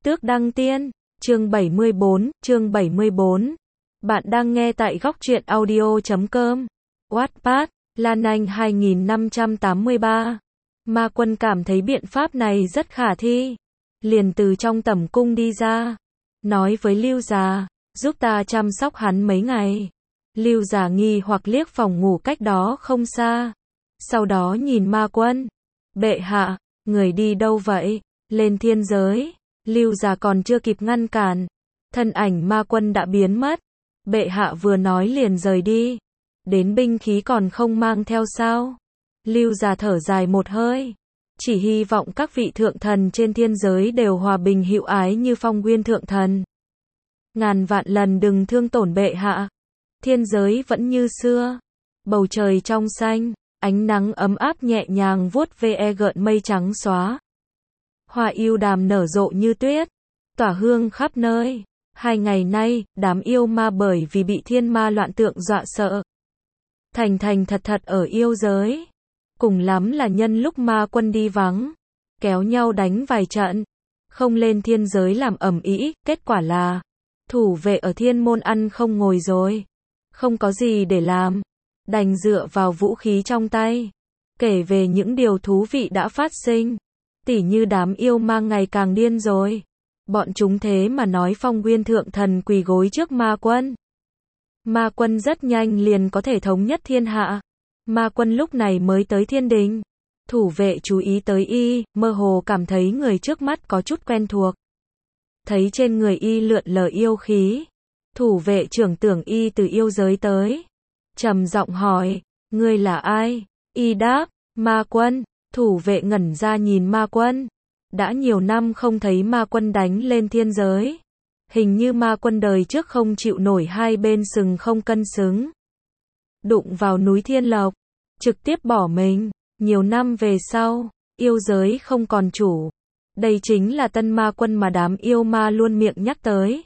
Tước Đăng Tiên, chương 74. Bạn đang nghe tại góc truyện audio.com. Wattpad, Lan Anh 2583. Ma Quân cảm thấy biện pháp này rất khả thi. Liền từ trong tẩm cung đi ra. Nói với Lưu Già, giúp ta chăm sóc hắn mấy ngày. Lưu Già nghi hoặc liếc phòng ngủ cách đó không xa. Sau đó nhìn Ma Quân. Bệ hạ, người đi đâu vậy? Lên thiên giới. Lưu Già còn chưa kịp ngăn cản. Thân ảnh Ma Quân đã biến mất. Bệ hạ vừa nói liền rời đi. Đến binh khí còn không mang theo sao? Lưu Già thở dài một hơi. Chỉ hy vọng các vị thượng thần trên thiên giới đều hòa bình hữu ái như Phong Nguyên thượng thần. Ngàn vạn lần đừng thương tổn bệ hạ. Thiên giới vẫn như xưa. Bầu trời trong xanh, ánh nắng ấm áp nhẹ nhàng vuốt ve gợn mây trắng xóa. Hoa yêu đàm nở rộ như tuyết, tỏa hương khắp nơi. 2 ngày nay, đám yêu ma bởi vì bị thiên ma loạn tượng dọa sợ. Thành thật ở yêu giới. Cùng lắm là nhân lúc Ma Quân đi vắng, kéo nhau đánh vài trận. Không lên thiên giới làm ầm ĩ, kết quả là thủ vệ ở thiên môn ăn không ngồi rồi. Không có gì để làm, đành dựa vào vũ khí trong tay. Kể về những điều thú vị đã phát sinh. Tỉ như đám yêu ma ngày càng điên rồi. Bọn chúng thế mà nói Phong Nguyên thượng thần quỳ gối trước Ma Quân. Ma Quân rất nhanh liền có thể thống nhất thiên hạ. Ma Quân lúc này mới tới thiên đình. Thủ vệ chú ý tới y, mơ hồ cảm thấy người trước mắt có chút quen thuộc. Thấy trên người y lượn lờ yêu khí. Thủ vệ trưởng tưởng y từ yêu giới tới. Trầm giọng hỏi, ngươi là ai? Y đáp, Ma Quân. Thủ vệ ngẩn ra nhìn Ma Quân. Đã nhiều năm không thấy Ma Quân đánh lên thiên giới. Hình như Ma Quân đời trước không chịu nổi hai bên sừng không cân xứng. Đụng vào núi Thiên Lộc. Trực tiếp bỏ mình. Nhiều năm về sau, yêu giới không còn chủ. Đây chính là tân Ma Quân mà đám yêu ma luôn miệng nhắc tới.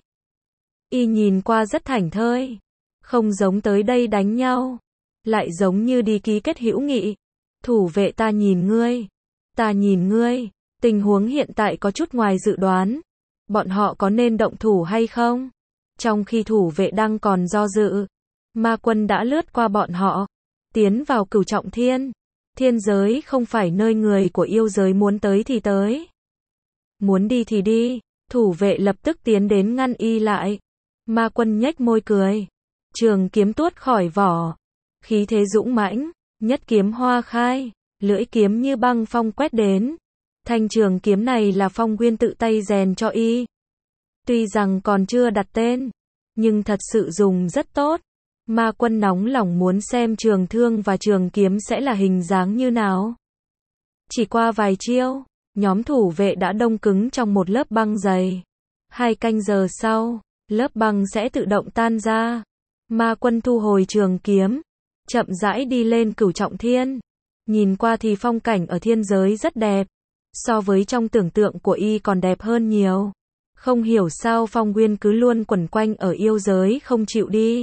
Y nhìn qua rất thảnh thơi. Không giống tới đây đánh nhau. Lại giống như đi ký kết hữu nghị. Thủ vệ ta nhìn ngươi. Ta nhìn ngươi. Tình huống hiện tại có chút ngoài dự đoán. Bọn họ có nên động thủ hay không? Trong khi thủ vệ đang còn do dự, Ma Quân đã lướt qua bọn họ. Tiến vào Cửu Trọng Thiên. Thiên giới không phải nơi người của yêu giới muốn tới thì tới. Muốn đi thì đi. Thủ vệ lập tức tiến đến ngăn y lại. Ma Quân nhếch môi cười. Trường kiếm tuốt khỏi vỏ. Khí thế dũng mãnh. Nhất kiếm hoa khai. Lưỡi kiếm như băng phong quét đến. Thanh trường kiếm này là Phong Nguyên tự tay rèn cho y. Tuy rằng còn chưa đặt tên, nhưng thật sự dùng rất tốt. Ma Quân nóng lòng muốn xem trường thương và trường kiếm sẽ là hình dáng như nào. Chỉ qua vài chiêu, nhóm thủ vệ đã đông cứng trong một lớp băng dày. 2 canh giờ sau, lớp băng sẽ tự động tan ra. Ma Quân thu hồi trường kiếm, chậm rãi đi lên Cửu Trọng Thiên. Nhìn qua thì phong cảnh ở thiên giới rất đẹp. So với trong tưởng tượng của y còn đẹp hơn nhiều. Không hiểu sao Phong Nguyên cứ luôn quẩn quanh ở yêu giới không chịu đi.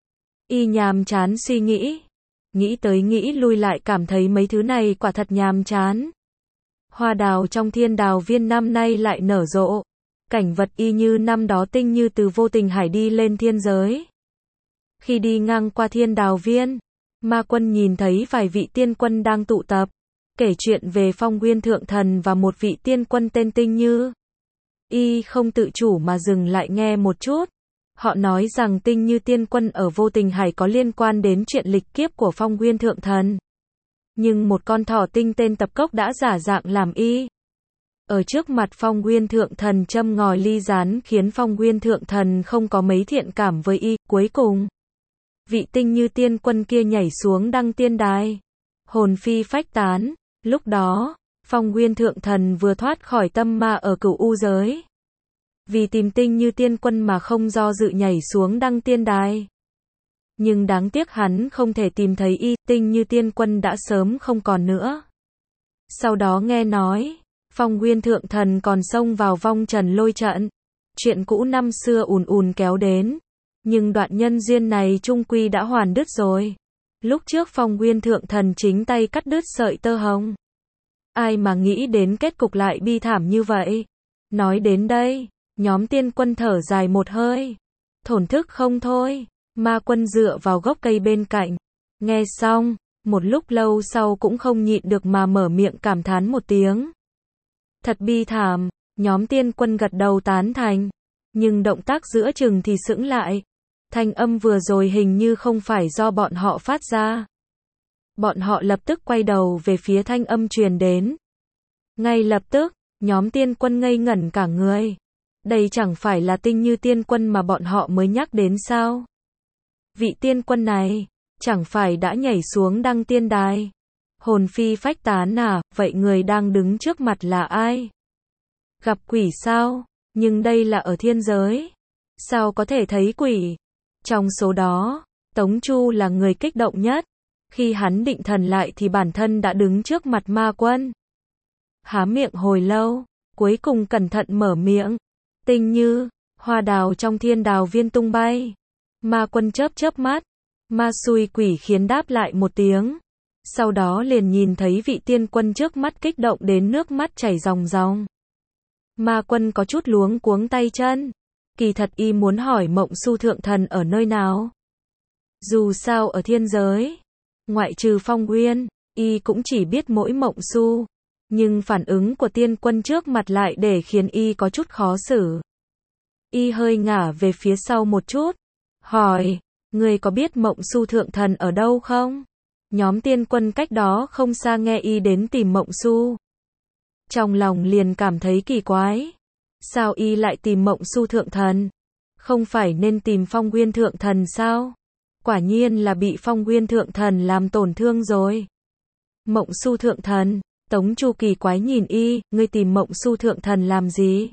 Y nhàm chán suy nghĩ. Nghĩ tới nghĩ lui lại cảm thấy mấy thứ này quả thật nhàm chán. Hoa đào trong thiên đào viên năm nay lại nở rộ. Cảnh vật y như năm đó tinh như từ vô tình hải đi lên thiên giới. Khi đi ngang qua thiên đào viên, Ma Quân nhìn thấy vài vị tiên quân đang tụ tập. Kể chuyện về Phong Nguyên thượng thần và một vị tiên quân tên Tinh Như. Y không tự chủ mà dừng lại nghe một chút. Họ nói rằng Tinh Như tiên quân ở vô tình hải có liên quan đến chuyện lịch kiếp của Phong Nguyên thượng thần. Nhưng một con thỏ tinh tên Tập Cốc đã giả dạng làm y. Ở trước mặt Phong Nguyên thượng thần châm ngòi ly gián khiến Phong Nguyên thượng thần không có mấy thiện cảm với y. Cuối cùng, vị Tinh Như tiên quân kia nhảy xuống đăng tiên đài. Hồn phi phách tán. Lúc đó, Phong Nguyên thượng thần vừa thoát khỏi tâm ma ở Cửu U giới. Vì tìm Tinh Như tiên quân mà không do dự nhảy xuống đăng tiên đài. Nhưng đáng tiếc hắn không thể tìm thấy y, Tinh Như tiên quân đã sớm không còn nữa. Sau đó nghe nói, Phong Nguyên thượng thần còn xông vào vong trần lôi trận. Chuyện cũ năm xưa ùn kéo đến. Nhưng đoạn nhân duyên này chung quy đã hoàn đứt rồi. Lúc trước Phong Nguyên thượng thần chính tay cắt đứt sợi tơ hồng. Ai mà nghĩ đến kết cục lại bi thảm như vậy. Nói đến đây, nhóm tiên quân thở dài một hơi. Thổn thức không thôi. Ma Quân dựa vào gốc cây bên cạnh. Nghe xong, một lúc lâu sau cũng không nhịn được mà mở miệng cảm thán một tiếng. Thật bi thảm, nhóm tiên quân gật đầu tán thành. Nhưng động tác giữa chừng thì sững lại. Thanh âm vừa rồi hình như không phải do bọn họ phát ra. Bọn họ lập tức quay đầu về phía thanh âm truyền đến. Ngay lập tức, nhóm tiên quân ngây ngẩn cả người. Đây chẳng phải là Tinh Như tiên quân mà bọn họ mới nhắc đến sao? Vị tiên quân này, chẳng phải đã nhảy xuống đăng tiên đài? Hồn phi phách tán à, vậy người đang đứng trước mặt là ai? Gặp quỷ sao? Nhưng đây là ở thiên giới. Sao có thể thấy quỷ? Trong số đó, Tống Chu là người kích động nhất. Khi hắn định thần lại thì bản thân đã đứng trước mặt Ma Quân. Há miệng hồi lâu, cuối cùng cẩn thận mở miệng. Tinh Như, hoa đào trong thiên đào viên tung bay. Ma Quân chớp chớp mắt. Ma xui quỷ khiến đáp lại một tiếng. Sau đó liền nhìn thấy vị tiên quân trước mắt kích động đến nước mắt chảy ròng ròng. Ma Quân có chút luống cuống tay chân. Kỳ thật y muốn hỏi Mộng Su thượng thần ở nơi nào. Dù sao ở thiên giới, ngoại trừ Phong Uyên, y cũng chỉ biết mỗi Mộng Su. Nhưng phản ứng của tiên quân trước mặt lại để khiến y có chút khó xử. Y hơi ngả về phía sau một chút. Hỏi, người có biết Mộng Su thượng thần ở đâu không? Nhóm tiên quân cách đó không xa nghe y đến tìm Mộng Su. Trong lòng liền cảm thấy kỳ quái. Sao y lại tìm Mộng Su thượng thần? Không phải nên tìm Phong Uyên thượng thần sao? Quả nhiên là bị Phong Uyên thượng thần làm tổn thương rồi. Mộng Su thượng thần, Tống Chu kỳ quái nhìn y, ngươi tìm Mộng Su thượng thần làm gì?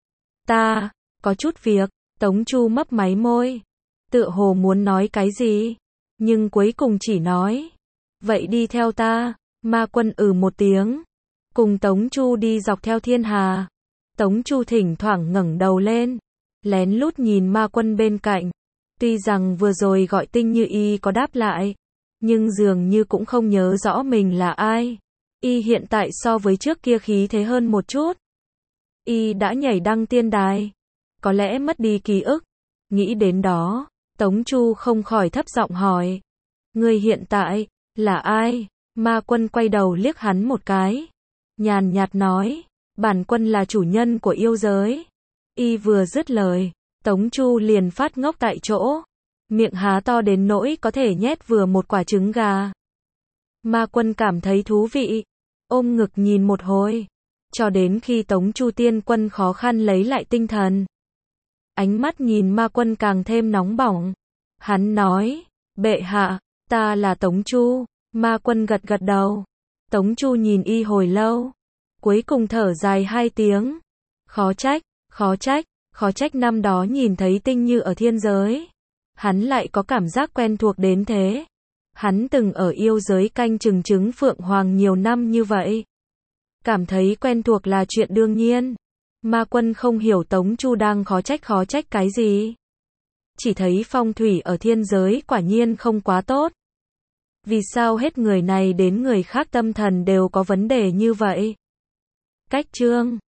Ta, có chút việc, Tống Chu mấp máy môi. Tựa hồ muốn nói cái gì? Nhưng cuối cùng chỉ nói. Vậy đi theo ta, Ma Quân một tiếng. Cùng Tống Chu đi dọc theo thiên hà. Tống Chu thỉnh thoảng ngẩng đầu lên. Lén lút nhìn Ma Quân bên cạnh. Tuy rằng vừa rồi gọi Tinh Như y có đáp lại. Nhưng dường như cũng không nhớ rõ mình là ai. Y hiện tại so với trước kia khí thế hơn một chút. Y đã nhảy đăng tiên đài. Có lẽ mất đi ký ức. Nghĩ đến đó, Tống Chu không khỏi thấp giọng hỏi. Người hiện tại, là ai? Ma Quân quay đầu liếc hắn một cái. Nhàn nhạt nói, bản quân là chủ nhân của yêu giới. Y vừa dứt lời, Tống Chu liền phát ngốc tại chỗ. Miệng há to đến nỗi có thể nhét vừa một quả trứng gà. Ma Quân cảm thấy thú vị. Ôm ngực nhìn một hồi. Cho đến khi Tống Chu tiên quân khó khăn lấy lại tinh thần. Ánh mắt nhìn Ma Quân càng thêm nóng bỏng. Hắn nói, bệ hạ, ta là Tống Chu. Ma Quân gật gật đầu. Tống Chu nhìn y hồi lâu. Cuối cùng thở dài 2 tiếng. Khó trách, khó trách, khó trách năm đó nhìn thấy Tinh Như ở thiên giới. Hắn lại có cảm giác quen thuộc đến thế. Hắn từng ở yêu giới canh chừng trứng Phượng Hoàng nhiều năm như vậy. Cảm thấy quen thuộc là chuyện đương nhiên. Ma Quân không hiểu Tống Chu đang khó trách cái gì. Chỉ thấy phong thủy ở thiên giới quả nhiên không quá tốt. Vì sao hết người này đến người khác tâm thần đều có vấn đề như vậy? Cách chương